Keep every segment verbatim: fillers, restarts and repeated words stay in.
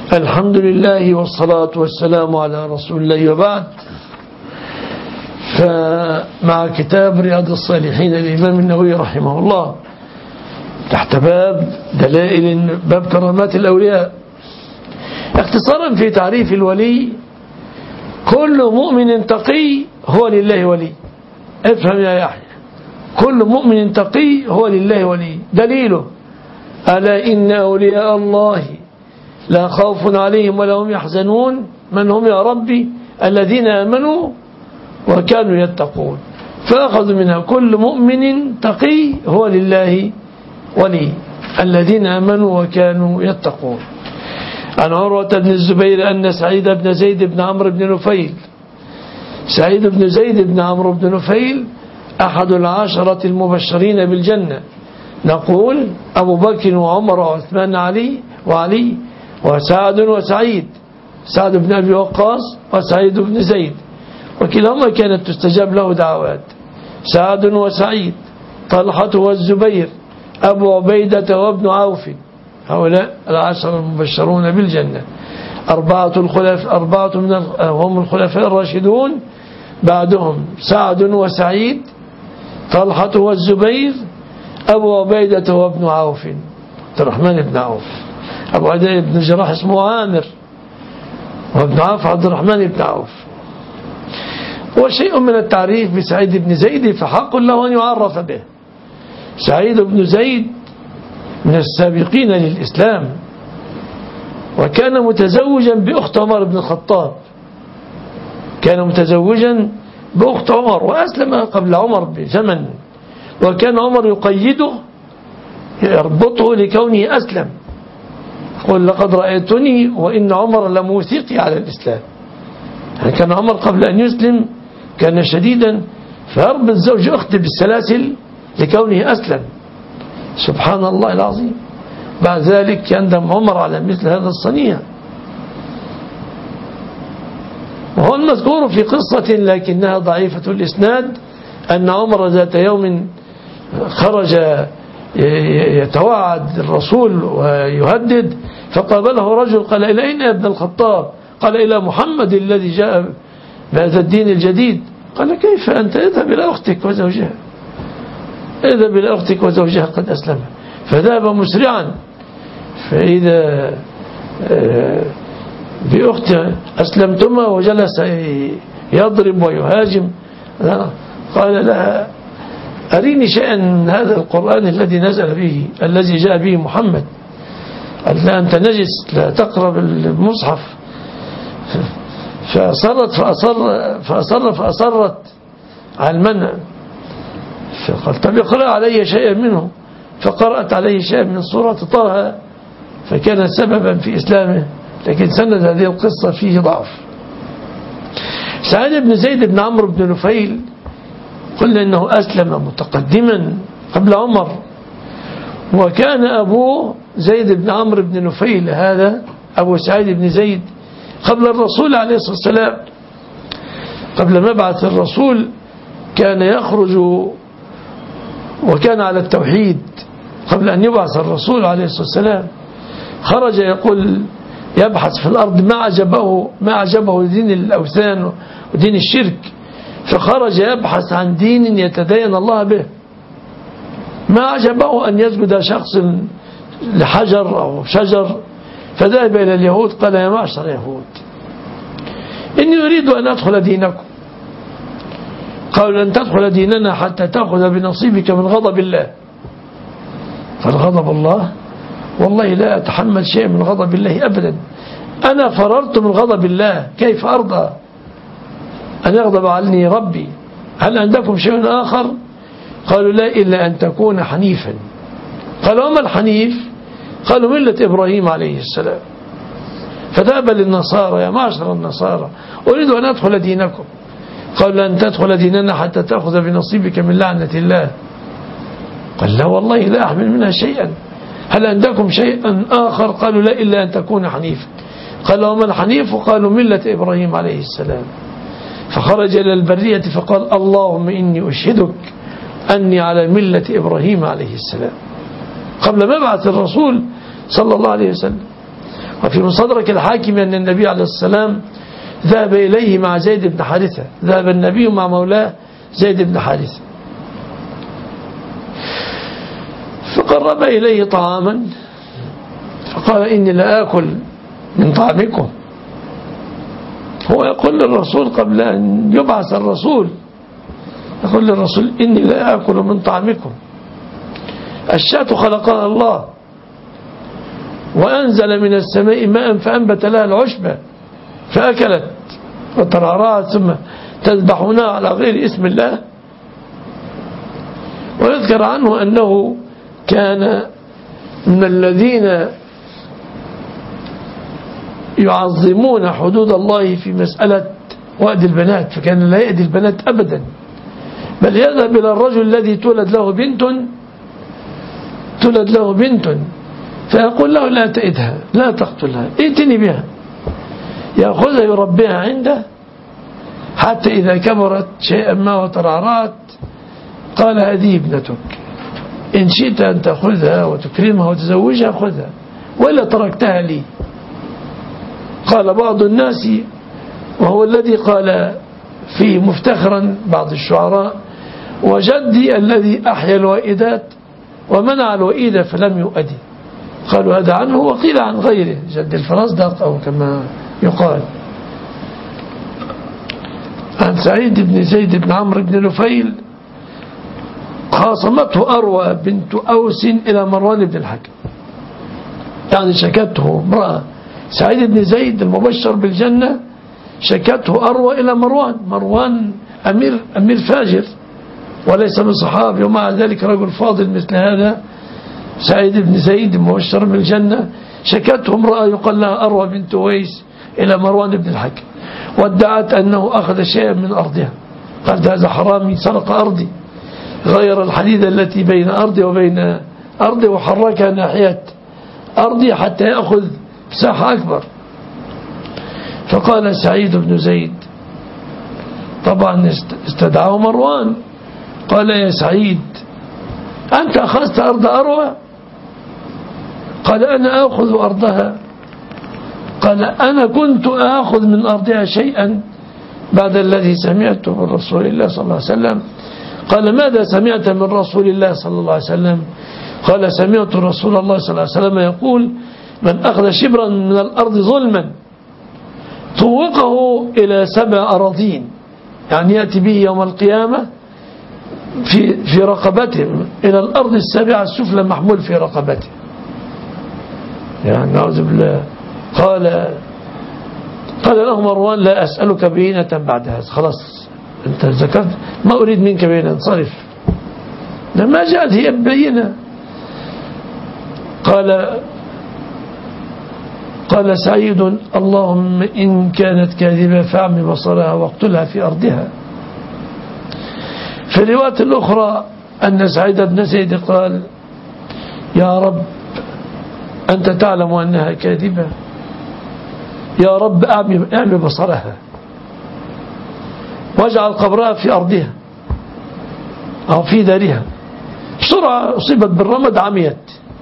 الحمد لله والصلاة والسلام على رسول الله وبعد. فمع كتاب رياض الصالحين للإمام النووي رحمه الله تحت باب دلائل باب كرامات الأولياء. اختصارا في تعريف الولي: كل مؤمن تقي هو لله ولي. افهم يا يحيى، كل مؤمن تقي هو لله ولي. دليله: ألا إن أولياء الله لا خوف عليهم ولا هم يحزنون. من هم يا ربي؟ الذين آمنوا وكانوا يتقون. فأخذوا منها كل مؤمن تقي هو لله ولي، الذين آمنوا وكانوا يتقون. عن عروة بن الزبير أن سعيد بن زيد بن عمرو بن نفيل سعيد بن زيد بن عمرو بن نفيل أحد العشرة المبشرين بالجنة. نقول أبو بكر وعمر وعثمان علي وعلي وسعد وسعيد، سعد بن أبي وقاص وسعيد بن زيد، وكلاهما كانت تستجاب له دعوات. سعد وسعيد، طلحة والزبير، أبو عبيدة وابن عوف، هؤلاء العشر المبشرون بالجنة. أربعة الخلفاء أربعة من هم الخلفاء الراشدون بعدهم: سعد وسعيد، طلحة والزبير، أبو عبيدة وابن عوف، عبد الرحمن بن عوف. أبو عبيدة بن جراح اسمه عامر، وابن عوف عبد الرحمن بن عوف. وشيء من التعريف بسعيد بن زيد فحق له أن يعرف به. سعيد بن زيد من السابقين للإسلام، وكان متزوجا بأخت عمر بن الخطاب، كان متزوجا بأخت عمر وأسلم قبل عمر بزمن، وكان عمر يقيده يربطه لكونه أسلم. قل: لقد رأيتني وإن عمر لموثقي على الإسلام. يعني كان عمر قبل أن يسلم كان شديدا، فيربط زوج أخته بالسلاسل لكونه أسلم. سبحان الله العظيم. بعد ذلك يندم عمر على مثل هذا الصنيع. وهو المذكور في قصة لكنها ضعيفة الإسناد أن عمر ذات يوم خرج يتوعد الرسول ويهدد، فقابله رجل قال: إلى أين يا ابن الخطاب؟ قال: إلى محمد الذي جاء بهذا الدين الجديد. قال: كيف أنت؟ اذهب إلى أختك وزوجها، اذهب إلى أختك وزوجها قد أسلم. فذهب مسرعا، فإذا بأخته أسلمتما، وجلس يضرب ويهاجم. قال لها: أريني شيئا من هذا القرآن الذي نزل به الذي جاء به محمد. قال: لا، أنت نجس، لا تقرب المصحف. فأصرت فأصر فأصر فأصرت على المنع. فقال: طب اقرأ علي شيئا منه. فقرأت عليه شيئا من سورة طه، فكان سببا في إسلامه، لكن سند هذه القصة فيه ضعف. سعيد بن زيد بن عمرو بن نفيل قلنا إنه أسلم متقدما قبل عمر، وكان أبوه زيد بن عمرو بن نفيل، هذا أبو سعيد بن زيد، قبل الرسول عليه الصلاة والسلام، قبل مبعث الرسول كان يخرج وكان على التوحيد. قبل أن يبعث الرسول عليه الصلاة والسلام خرج يقول يبحث في الأرض ما عجبه ما عجبه دين الأوثان ودين الشرك، فخرج يبحث عن دين يتدين الله به. ما عجبه أن يسجد شخص لحجر أو شجر، فذهب إلى اليهود قال: يا معشر يهود، إني أريد أن أدخل دينكم. قالوا: لن تدخل ديننا حتى تأخذ بنصيبك من غضب الله. فالغضب الله، والله لا أتحمل شيء من غضب الله أبدا. أنا فررت من غضب الله، كيف أرضى أن يغضب عني ربي؟ هل عندكم شيء آخر؟ قالوا: لا، إلا أن تكون حنيفا. قالوا: وما الحنيف؟ قالوا: ملة إبراهيم عليه السلام. فذهب للنصارى: يا معشر النصارى، أريد أن أدخل دينكم. قالوا: لن تدخل ديننا حتى تأخذ بنصيبك من لعنة الله. قال: لا، والله لا أحمل منها شيئا. هل عندكم شيئا آخر؟ قالوا: لا، إلا أن تكون حنيفا. قال: وما الحنيف؟ قالوا: ملة إبراهيم عليه السلام. فخرج إلى البرية فقال: اللهم إني أشهدك أني على ملة إبراهيم عليه السلام، قبل مبعث الرسول صلى الله عليه وسلم. وفي مصدرك الحاكم أن النبي عليه السلام ذهب إليه مع زيد بن حارثة، ذهب النبي مع مولاه زيد بن حارثة فقرب إليه طعاما فقال إني لا آكل من طعامكم. هو يقول للرسول قبل أن يبعث الرسول، يقول للرسول إني لا آكل من طعامكم. الشاة خلقها الله وأنزل من السماء ماء فأنبت لها العشبة فأكلت وترعرعت ثم تذبحونها على غير اسم الله. ويذكر عنه أنه كان من الذين يعظمون حدود الله في مسألة وأد البنات، فكان لا يأدي البنات أبدا، بل يذهب إلى الرجل الذي تولد له بنت تولد له بنت فيقول له لا تأدها لا تقتلها ائتني بها، يأخذها يربيها عنده حتى إذا كبرت شيئا ما وترعرعت قال هذه ابنتك، إن شئت أن تأخذها وتكرمها وتزوجها خذها وإلا تركتها لي. قال بعض الناس وهو الذي قال فيه مفتخرا بعض الشعراء وجدي الذي أحيا الوئيدات ومنع الوئيد فلم يؤدي. قالوا هذا عنه وقيل عن غيره جد الفرزدق أو كما يقال. عن سعيد بن زيد بن عمرو بن نفيل خاصمته أروى بنت أوس إلى مروان بن الحكم، يعني شكته امرأة سعيد بن زيد المبشر بالجنة شكته أروى إلى مروان، مروان أمير, أمير فاجر وليس من صحابي ومع ذلك رجل فاضل مثل هذا سعيد بن زيد المبشر بالجنة شكته امرأة يقال لها أروى بنت ويس إلى مروان بن الحكم وادعت أنه أخذ شيئا من أرضها، قال هذا حرامي سرق أرضي، غير الحديدة التي بين أرضي وبين أرضي وحركها ناحية أرضي حتى يأخذ مساحة أكبر. فقال سعيد بن زيد طبعا استدعاه مروان قال يا سعيد أنت أخذت أرض أروى؟ قال أنا أخذ أرضها. قال أنا كنت أخذ من أرضها شيئا بعد الذي سمعته من رسول الله صلى الله عليه وسلم. قال ماذا سمعت من رسول الله صلى الله عليه وسلم؟ قال سمعت رسول الله صلى الله عليه وسلم يقول من أخذ شبرا من الأرض ظلما طوقه إلى سبع أراضين، يعني يأتي به يوم القيامة في في رقبته إلى الأرض السابعة السفلى محمول في رقبته، يعني نعوذ بالله. قال قال له مروان لا أسألك بينة بعد هذا، خلاص أنت ذكرت ما أريد منك بينة انصرف، لما جاءت هي بينة. قال قال سعيد اللهم إن كانت كاذبة فاعمي بصرها واقتلها في أرضها. في الرواية الأخرى أن سعيد بن زيد قال يا رب أنت تعلم أنها كاذبة، يا رب أعمي, أعمي بصرها واجعل قبرها في أرضها أو في دارها. بسرعة أصيبت بالرمد عميت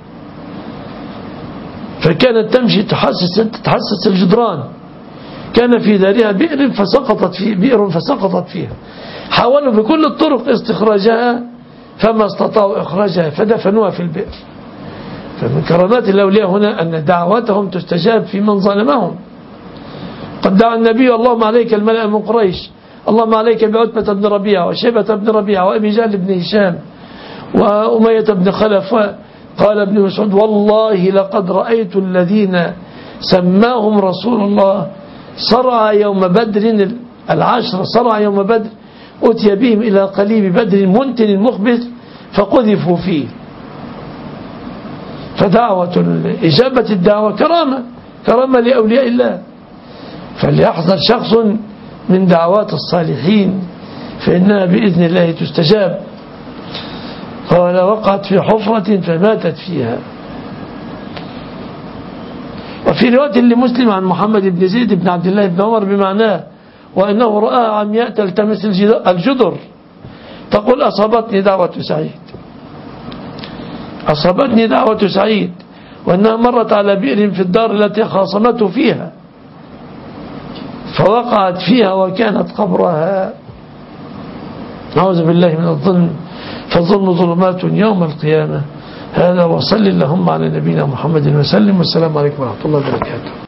فكانت تمشي تحسس تحسس الجدران، كان في دارها بئر فسقطت فيه بئر فسقطت فيها، حاولوا بكل الطرق استخراجها فما استطاعوا إخراجها فدفنوها في البئر. فمن كرامات الأولياء هنا أن دعواتهم تستجاب في من ظلمهم. قد دعا النبي اللهم عليك الملأ من قريش، اللهم عليك بعتبة بن ربيعة وشيبة بن ربيعة وأبي جهل بن هشام وأمية بن خلف. قال ابن مسعود والله لقد رأيت الذين سماهم رسول الله صرع يوم بدر العشر، صرع يوم بدر أتي بهم إلى قليب بدر منتن مخبث فقذفوا فيه. فدعوة إجابة الدعوة كرامة كرامة لأولياء الله، فليحذر شخص من دعوات الصالحين فإنها بإذن الله تستجاب. قال وقعت في حفرة فماتت فيها. وفي رواية لمسلم عن محمد بن زيد بن عبد الله بن عمر بمعناه وأنه رأى عمياء تلتمس الجدر تقول أصابتني دعوة سعيد، أصابتني دعوة سعيد وأنها مرت على بئر في الدار التي خاصمته فيها فوقعت فيها وكانت قبرها. نعوذ بالله من الظلم، فالظلم ظلمات يوم القيامة. هذا وصل اللهم على نبينا محمد وسلم، والسلام عليكم ورحمة الله وبركاته.